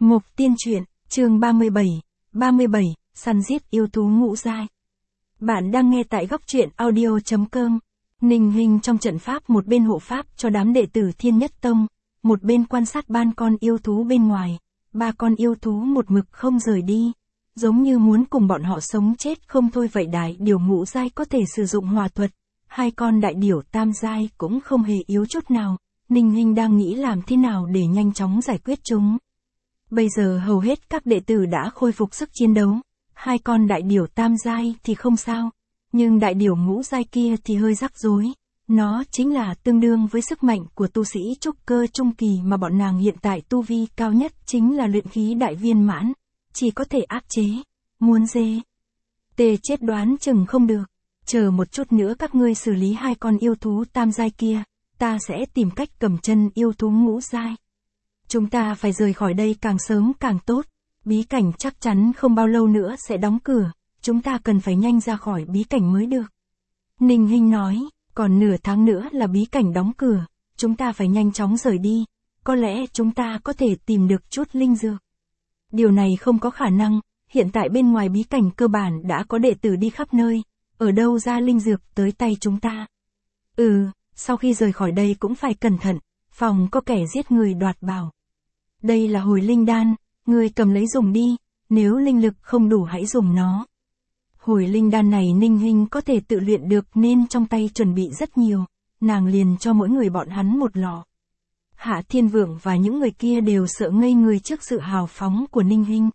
Mục tiên truyện, chương 37, săn giết yêu thú ngũ giai. Bạn đang nghe tại góc truyện audio.com. Ninh Hinh trong trận pháp một bên hộ pháp cho đám đệ tử Thiên Nhất Tông, một bên quan sát ban con yêu thú bên ngoài. Ba con yêu thú một mực không rời đi, giống như muốn cùng bọn họ sống chết không thôi vậy. Đại điểu ngũ giai có thể sử dụng hỏa thuật, hai con đại điểu tam giai cũng không hề yếu chút nào. Ninh Hinh đang nghĩ làm thế nào để nhanh chóng giải quyết chúng. Bây giờ hầu hết các đệ tử đã khôi phục sức chiến đấu, hai con đại điểu tam giai thì không sao, nhưng đại điểu ngũ giai kia thì hơi rắc rối. Nó chính là tương đương với sức mạnh của tu sĩ trúc cơ trung kỳ mà bọn nàng hiện tại tu vi cao nhất chính là luyện khí đại viên mãn, chỉ có thể áp chế, muốn dê. Tê chết đoán chừng không được, chờ một chút nữa các ngươi xử lý hai con yêu thú tam giai kia, ta sẽ tìm cách cầm chân yêu thú ngũ giai. Chúng ta phải rời khỏi đây càng sớm càng tốt, bí cảnh chắc chắn không bao lâu nữa sẽ đóng cửa, chúng ta cần phải nhanh ra khỏi bí cảnh mới được. Ninh Hinh nói, còn nửa tháng nữa là bí cảnh đóng cửa, chúng ta phải nhanh chóng rời đi, có lẽ chúng ta có thể tìm được chút linh dược. Điều này không có khả năng, hiện tại bên ngoài bí cảnh cơ bản đã có đệ tử đi khắp nơi, ở đâu ra linh dược tới tay chúng ta. Sau khi rời khỏi đây cũng phải cẩn thận, phòng có kẻ giết người đoạt bảo. Đây là hồi linh đan, ngươi cầm lấy dùng đi, nếu linh lực không đủ hãy dùng nó. Hồi linh đan này Ninh Hinh có thể tự luyện được nên trong tay chuẩn bị rất nhiều, nàng liền cho mỗi người bọn hắn một lọ. Hạ Thiên Vượng và những người kia đều sợ ngây người trước sự hào phóng của Ninh Hinh.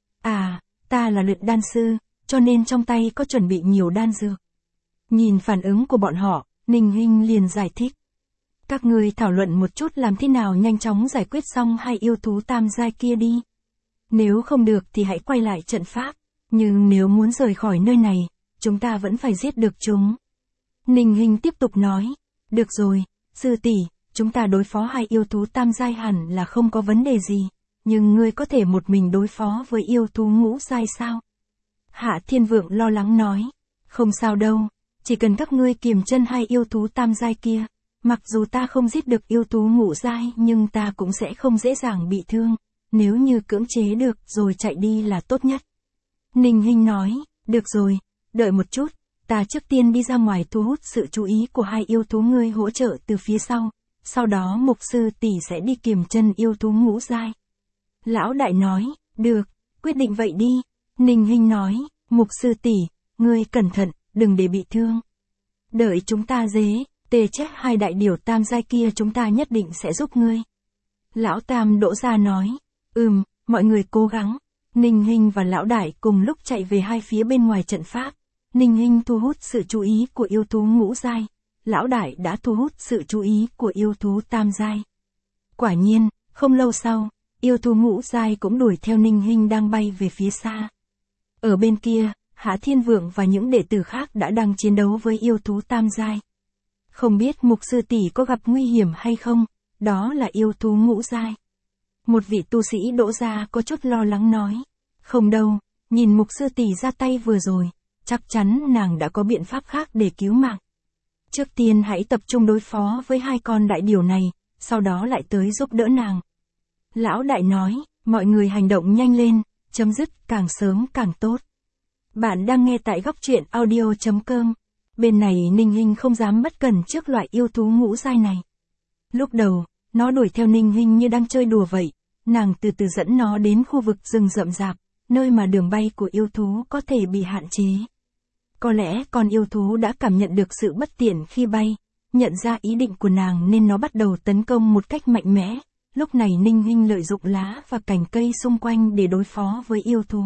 Ta là luyện đan sư, cho nên trong tay có chuẩn bị nhiều đan dược. Nhìn phản ứng của bọn họ, Ninh Hinh liền giải thích. Các ngươi thảo luận một chút làm thế nào nhanh chóng giải quyết xong hai yêu thú tam giai kia đi. Nếu không được thì hãy quay lại trận pháp, nhưng nếu muốn rời khỏi nơi này, chúng ta vẫn phải giết được chúng. Ninh Hinh tiếp tục nói, được rồi, sư tỷ, chúng ta đối phó hai yêu thú tam giai hẳn là không có vấn đề gì, nhưng ngươi có thể một mình đối phó với yêu thú ngũ giai sao? Hạ Thiên Vượng lo lắng nói, không sao đâu, chỉ cần các ngươi kiềm chân hai yêu thú tam giai kia. Mặc dù ta không giết được yêu thú ngũ giai nhưng ta cũng sẽ không dễ dàng bị thương, nếu như cưỡng chế được rồi chạy đi là tốt nhất. Ninh Hinh nói, được rồi, đợi một chút, ta trước tiên đi ra ngoài thu hút sự chú ý của hai yêu thú, ngươi hỗ trợ từ phía sau đó mục sư tỷ sẽ đi kiềm chân yêu thú ngũ giai. Lão đại nói, được, quyết định vậy đi. Ninh Hinh nói, mục sư tỷ, ngươi cẩn thận, đừng để bị thương. Đợi chúng ta tê chết hai đại điểu tam giai kia chúng ta nhất định sẽ giúp ngươi. Lão Tam Đỗ Gia nói, mọi người cố gắng. Ninh Hinh và lão đại cùng lúc chạy về hai phía bên ngoài trận pháp. Ninh Hinh thu hút sự chú ý của yêu thú ngũ giai. Lão đại đã thu hút sự chú ý của yêu thú tam giai. Quả nhiên, không lâu sau, yêu thú ngũ giai cũng đuổi theo Ninh Hinh đang bay về phía xa. Ở bên kia, Hạ Thiên Vượng và những đệ tử khác đã đang chiến đấu với yêu thú tam giai. Không biết mục sư tỷ có gặp nguy hiểm hay không, đó là yêu thú ngũ giai. Một vị tu sĩ Đỗ Gia có chút lo lắng nói, không đâu, nhìn mục sư tỷ ra tay vừa rồi, chắc chắn nàng đã có biện pháp khác để cứu mạng. Trước tiên hãy tập trung đối phó với hai con đại điểu này, sau đó lại tới giúp đỡ nàng. Lão đại nói, mọi người hành động nhanh lên, chấm dứt càng sớm càng tốt. Bạn đang nghe tại góc truyện audio.com. Bên này Ninh Hinh không dám bất cẩn trước loại yêu thú ngũ giai này. Lúc đầu, nó đuổi theo Ninh Hinh như đang chơi đùa vậy, nàng từ từ dẫn nó đến khu vực rừng rậm rạp, nơi mà đường bay của yêu thú có thể bị hạn chế. Có lẽ con yêu thú đã cảm nhận được sự bất tiện khi bay, nhận ra ý định của nàng nên nó bắt đầu tấn công một cách mạnh mẽ. Lúc này Ninh Hinh lợi dụng lá và cành cây xung quanh để đối phó với yêu thú.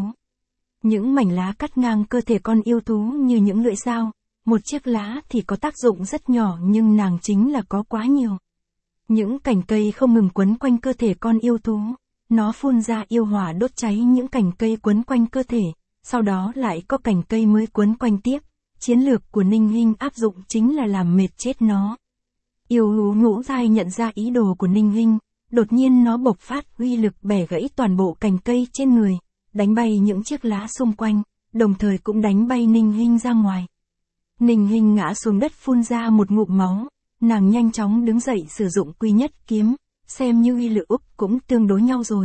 Những mảnh lá cắt ngang cơ thể con yêu thú như những lưỡi dao. Một chiếc lá thì có tác dụng rất nhỏ nhưng nàng chính là có quá nhiều. Những cành cây không ngừng quấn quanh cơ thể con yêu thú. Nó phun ra yêu hỏa đốt cháy những cành cây quấn quanh cơ thể, sau đó lại có cành cây mới quấn quanh tiếp. Chiến lược của Ninh Hinh áp dụng chính là làm mệt chết nó. Yêu thú ngũ giai nhận ra ý đồ của Ninh Hinh, đột nhiên nó bộc phát uy lực bẻ gãy toàn bộ cành cây trên người, đánh bay những chiếc lá xung quanh, đồng thời cũng đánh bay Ninh Hinh ra ngoài. Ninh Hinh ngã xuống đất phun ra một ngụm máu, nàng nhanh chóng đứng dậy sử dụng quy nhất kiếm, xem như uy lực cũng tương đối nhau rồi,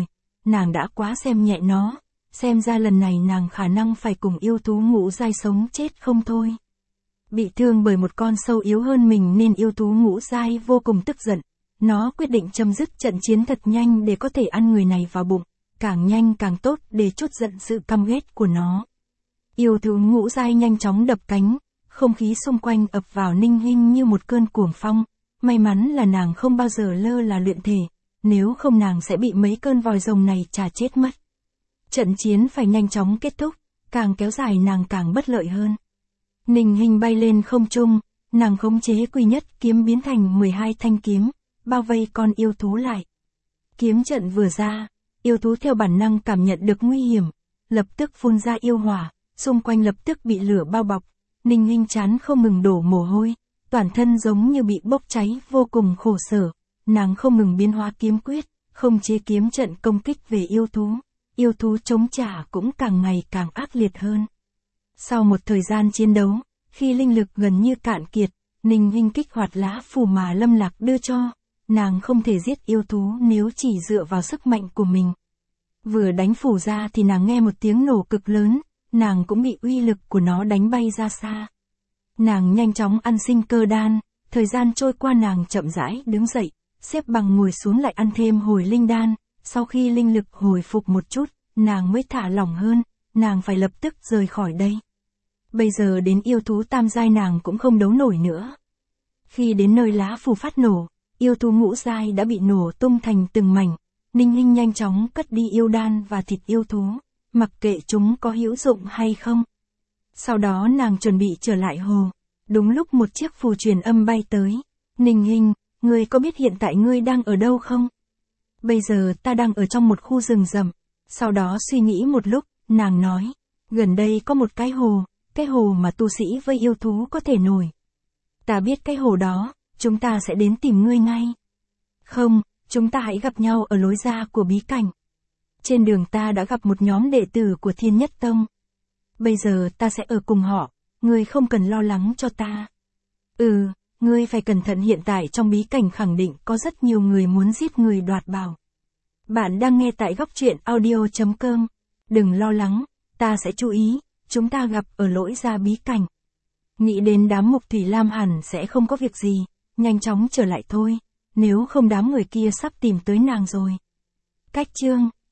nàng đã quá xem nhẹ nó, xem ra lần này nàng khả năng phải cùng yêu thú ngũ giai sống chết không thôi. Bị thương bởi một con sâu yếu hơn mình nên yêu thú ngũ giai vô cùng tức giận, nó quyết định chấm dứt trận chiến thật nhanh để có thể ăn người này vào bụng, càng nhanh càng tốt để trút giận sự căm ghét của nó. Yêu thú ngũ giai nhanh chóng đập cánh, không khí xung quanh ập vào Ninh Hinh như một cơn cuồng phong, may mắn là nàng không bao giờ lơ là luyện thể, nếu không nàng sẽ bị mấy cơn vòi rồng này chà chết mất. Trận chiến phải nhanh chóng kết thúc, càng kéo dài nàng càng bất lợi hơn. Ninh Hinh bay lên không trung, nàng khống chế Quy Nhất kiếm biến thành 12 thanh kiếm, bao vây con yêu thú lại. Kiếm trận vừa ra, yêu thú theo bản năng cảm nhận được nguy hiểm, lập tức phun ra yêu hỏa, xung quanh lập tức bị lửa bao bọc. Ninh Hinh chán không ngừng đổ mồ hôi, toàn thân giống như bị bốc cháy, vô cùng khổ sở. Nàng không ngừng biến hóa kiếm quyết, không chế kiếm trận công kích về yêu thú chống trả cũng càng ngày càng ác liệt hơn. Sau một thời gian chiến đấu, khi linh lực gần như cạn kiệt, Ninh Hinh kích hoạt lá phù mà Lâm Lạc đưa cho, nàng không thể giết yêu thú nếu chỉ dựa vào sức mạnh của mình. Vừa đánh phù ra thì nàng nghe một tiếng nổ cực lớn, nàng cũng bị uy lực của nó đánh bay ra xa. Nàng nhanh chóng ăn sinh cơ đan, thời gian trôi qua nàng chậm rãi đứng dậy, xếp bằng ngồi xuống lại ăn thêm hồi linh đan, sau khi linh lực hồi phục một chút, nàng mới thả lỏng hơn, nàng phải lập tức rời khỏi đây. Bây giờ đến yêu thú tam giai nàng cũng không đấu nổi nữa. Khi đến nơi lá phù phát nổ, yêu thú ngũ giai đã bị nổ tung thành từng mảnh, Ninh Hinh nhanh chóng cất đi yêu đan và thịt yêu thú, mặc kệ chúng có hữu dụng hay không. Sau đó nàng chuẩn bị trở lại hồ, đúng lúc một chiếc phù truyền âm bay tới. Ninh Hinh, ngươi có biết hiện tại ngươi đang ở đâu không? Bây giờ ta đang ở trong một khu rừng rậm. Sau đó suy nghĩ một lúc, nàng nói, gần đây có một cái hồ mà tu sĩ với yêu thú có thể nổi. Ta biết cái hồ đó, chúng ta sẽ đến tìm ngươi ngay. Không, chúng ta hãy gặp nhau ở lối ra của bí cảnh. Trên đường ta đã gặp một nhóm đệ tử của Thiên Nhất Tông. Bây giờ ta sẽ ở cùng họ, ngươi không cần lo lắng cho ta. Ngươi phải cẩn thận, hiện tại trong bí cảnh khẳng định có rất nhiều người muốn giết người đoạt bảo. Bạn đang nghe tại góc truyện audio.com. Đừng lo lắng, ta sẽ chú ý, chúng ta gặp ở lối ra bí cảnh. Nghĩ đến đám Mục Thủy Lam hẳn sẽ không có việc gì, nhanh chóng trở lại thôi, nếu không đám người kia sắp tìm tới nàng rồi. Cách chương